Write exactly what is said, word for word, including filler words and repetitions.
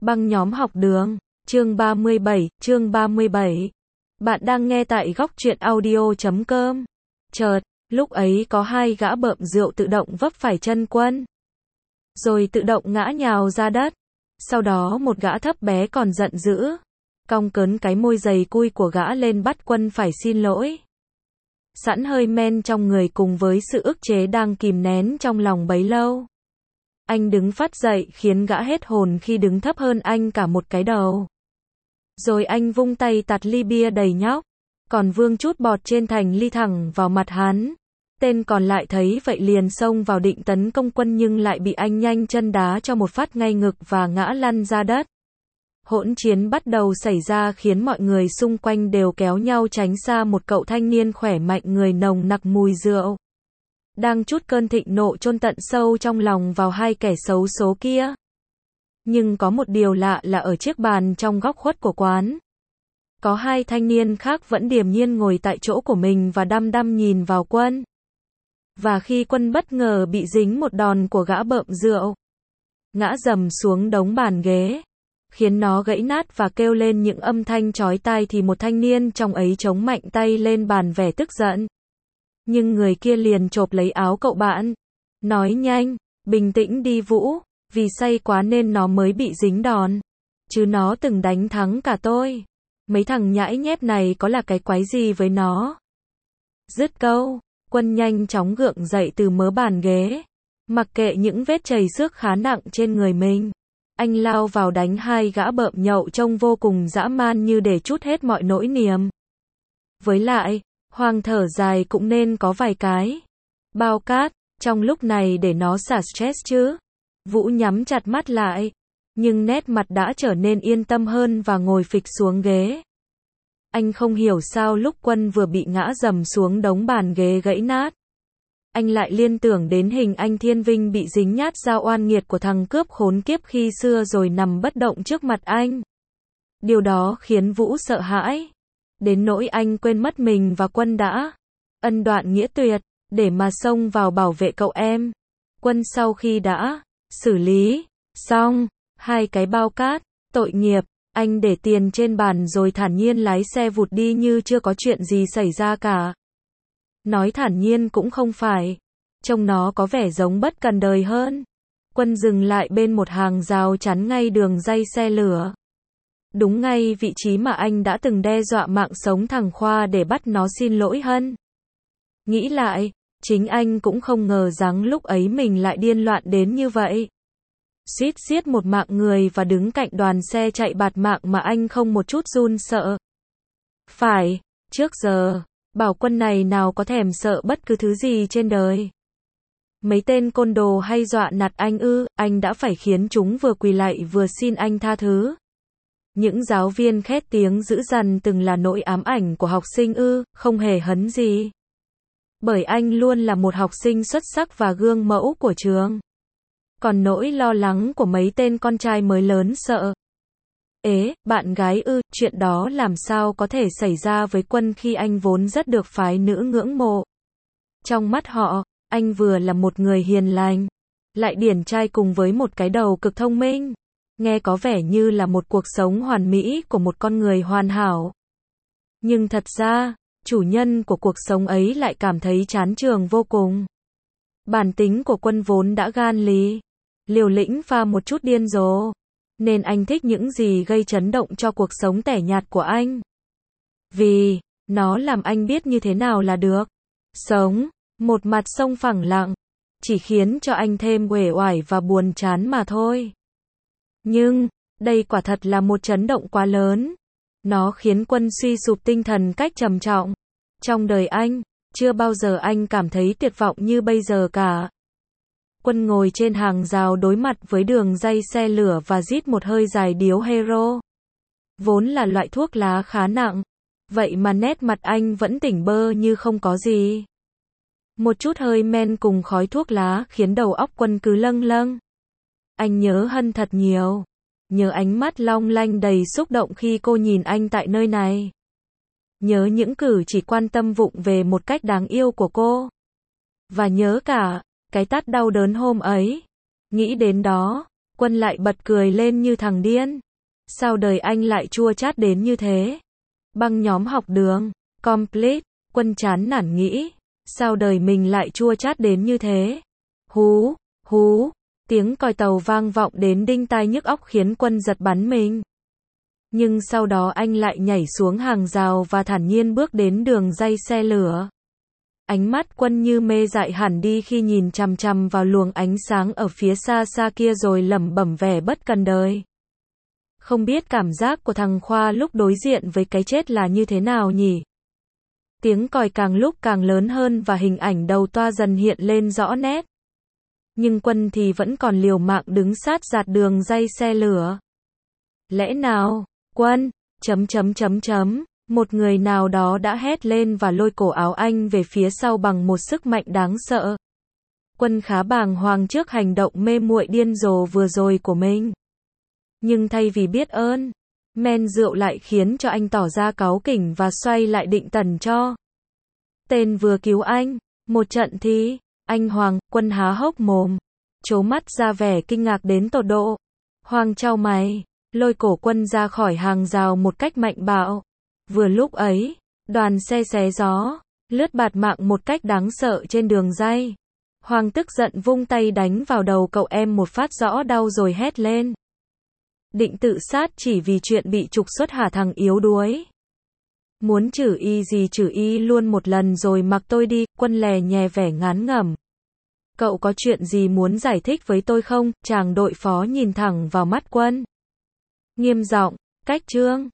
Băng nhóm học đường, chương ba mươi bảy, chương ba mươi bảy. Bạn đang nghe tại góc truyện audio chấm com. Chợt, lúc ấy có hai gã bợm rượu tự động vấp phải chân Quân. Rồi tự động ngã nhào ra đất. Sau đó một gã thấp bé còn giận dữ. Cong cớn cái môi dày cui của gã lên bắt Quân phải xin lỗi. Sẵn hơi men trong người cùng với sự ức chế đang kìm nén trong lòng bấy lâu. Anh đứng phát dậy khiến gã hết hồn khi đứng thấp hơn anh cả một cái đầu. Rồi anh vung tay tạt ly bia đầy nhóc. Còn vương chút bọt trên thành ly thẳng vào mặt hắn. Tên còn lại thấy vậy liền xông vào định tấn công Quân nhưng lại bị anh nhanh chân đá cho một phát ngay ngực và ngã lăn ra đất. Hỗn chiến bắt đầu xảy ra khiến mọi người xung quanh đều kéo nhau tránh xa một cậu thanh niên khỏe mạnh người nồng nặc mùi rượu. Đang trút cơn thịnh nộ chôn tận sâu trong lòng vào hai kẻ xấu số kia. Nhưng có một điều lạ là ở chiếc bàn trong góc khuất của quán. Có hai thanh niên khác vẫn điềm nhiên ngồi tại chỗ của mình và đăm đăm nhìn vào Quân. Và khi Quân bất ngờ bị dính một đòn của gã bợm rượu, ngã dầm xuống đống bàn ghế, khiến nó gãy nát và kêu lên những âm thanh chói tai thì một thanh niên trong ấy chống mạnh tay lên bàn vẻ tức giận. Nhưng người kia liền chộp lấy áo cậu bạn, nói nhanh, bình tĩnh đi Vũ, vì say quá nên nó mới bị dính đòn. Chứ nó từng đánh thắng cả tôi. Mấy thằng nhãi nhép này có là cái quái gì với nó. Dứt câu, Quân nhanh chóng gượng dậy từ mớ bàn ghế. Mặc kệ những vết chảy xước khá nặng trên người mình. Anh lao vào đánh hai gã bợm nhậu trông vô cùng dã man như để trút hết mọi nỗi niềm. Với lại, Hoàng thở dài cũng nên có vài cái bao cát trong lúc này để nó xả stress chứ. Vũ nhắm chặt mắt lại, nhưng nét mặt đã trở nên yên tâm hơn và ngồi phịch xuống ghế. Anh không hiểu sao lúc Quân vừa bị ngã dầm xuống đống bàn ghế gãy nát, anh lại liên tưởng đến hình anh Thiên Vinh bị dính nhát dao oan nghiệt của thằng cướp khốn kiếp khi xưa rồi nằm bất động trước mặt anh. Điều đó khiến Vũ sợ hãi. Đến nỗi anh quên mất mình và Quân đã ân đoạn nghĩa tuyệt, để mà xông vào bảo vệ cậu em. Quân sau khi đã xử lý xong hai cái bao cát, tội nghiệp, anh để tiền trên bàn rồi thản nhiên lái xe vụt đi như chưa có chuyện gì xảy ra cả. Nói thản nhiên cũng không phải, trông nó có vẻ giống bất cần đời hơn. Quân dừng lại bên một hàng rào chắn ngay đường ray xe lửa. Đúng ngay vị trí mà anh đã từng đe dọa mạng sống thằng Khoa để bắt nó xin lỗi Hân. Nghĩ lại, chính anh cũng không ngờ rằng lúc ấy mình lại điên loạn đến như vậy. Suýt giết một mạng người và đứng cạnh đoàn xe chạy bạt mạng mà anh không một chút run sợ. Phải, trước giờ, bảo Quân này nào có thèm sợ bất cứ thứ gì trên đời. Mấy tên côn đồ hay dọa nạt anh ư, anh đã phải khiến chúng vừa quỳ lạy vừa xin anh tha thứ. Những giáo viên khét tiếng dữ dằn từng là nỗi ám ảnh của học sinh ư, không hề hấn gì. Bởi anh luôn là một học sinh xuất sắc và gương mẫu của trường. Còn nỗi lo lắng của mấy tên con trai mới lớn sợ. Ế, bạn gái ư, chuyện đó làm sao có thể xảy ra với Quân khi anh vốn rất được phái nữ ngưỡng mộ. Trong mắt họ, anh vừa là một người hiền lành, lại điển trai cùng với một cái đầu cực thông minh. Nghe có vẻ như là một cuộc sống hoàn mỹ của một con người hoàn hảo. Nhưng thật ra, chủ nhân của cuộc sống ấy lại cảm thấy chán trường vô cùng. Bản tính của Quân vốn đã gan lì, liều lĩnh pha một chút điên rồ, nên anh thích những gì gây chấn động cho cuộc sống tẻ nhạt của anh. Vì, nó làm anh biết như thế nào là được sống một mặt sông phẳng lặng, chỉ khiến cho anh thêm uể oải và buồn chán mà thôi. Nhưng, đây quả thật là một chấn động quá lớn. Nó khiến Quân suy sụp tinh thần cách trầm trọng. Trong đời anh, chưa bao giờ anh cảm thấy tuyệt vọng như bây giờ cả. Quân ngồi trên hàng rào đối mặt với đường ray xe lửa và rít một hơi dài điếu hero. Vốn là loại thuốc lá khá nặng. Vậy mà nét mặt anh vẫn tỉnh bơ như không có gì. Một chút hơi men cùng khói thuốc lá khiến đầu óc Quân cứ lâng lâng. Anh nhớ Hân thật nhiều. Nhớ ánh mắt long lanh đầy xúc động khi cô nhìn anh tại nơi này. Nhớ những cử chỉ quan tâm vụng về một cách đáng yêu của cô. Và nhớ cả cái tát đau đớn hôm ấy. Nghĩ đến đó, Quân Quân lại bật cười lên như thằng điên. Sao đời anh lại chua chát đến như thế? Băng nhóm học đường, complete, Quân chán nản nghĩ. Sao đời mình lại chua chát đến như thế? Hú, hú, tiếng còi tàu vang vọng đến đinh tai nhức óc khiến Quân giật bắn mình. Nhưng sau đó anh lại nhảy xuống hàng rào và thản nhiên bước đến đường ray xe lửa. Ánh mắt Quân như mê dại hẳn đi khi nhìn chằm chằm vào luồng ánh sáng ở phía xa xa kia rồi lẩm bẩm vẻ bất cần đời. Không biết cảm giác của thằng Khoa lúc đối diện với cái chết là như thế nào nhỉ? Tiếng còi càng lúc càng lớn hơn và hình ảnh đầu toa dần hiện lên rõ nét. Nhưng Quân thì vẫn còn liều mạng đứng sát dạt đường ray xe lửa. Lẽ nào, Quân, chấm chấm chấm chấm, một người nào đó đã hét lên và lôi cổ áo anh về phía sau bằng một sức mạnh đáng sợ. Quân khá bàng hoàng trước hành động mê muội điên rồ vừa rồi của mình. Nhưng thay vì biết ơn, men rượu lại khiến cho anh tỏ ra cáu kỉnh và xoay lại định tẩn cho tên vừa cứu anh. Một trận thì, anh Hoàng, Quân há hốc mồm, trố mắt ra vẻ kinh ngạc đến tột độ. Hoàng chau mày, lôi cổ Quân ra khỏi hàng rào một cách mạnh bạo. Vừa lúc ấy, đoàn xe xé gió, lướt bạt mạng một cách đáng sợ trên đường ray. Hoàng tức giận vung tay đánh vào đầu cậu em một phát rõ đau rồi hét lên. Định tự sát chỉ vì chuyện bị trục xuất hả thằng yếu đuối? Muốn chửi y gì chửi y luôn một lần rồi mặc tôi đi. Quân lè nhè vẻ ngán ngẩm. Cậu có chuyện gì muốn giải thích với tôi không? Chàng đội phó nhìn thẳng vào mắt Quân. Nghiêm giọng, cách trương.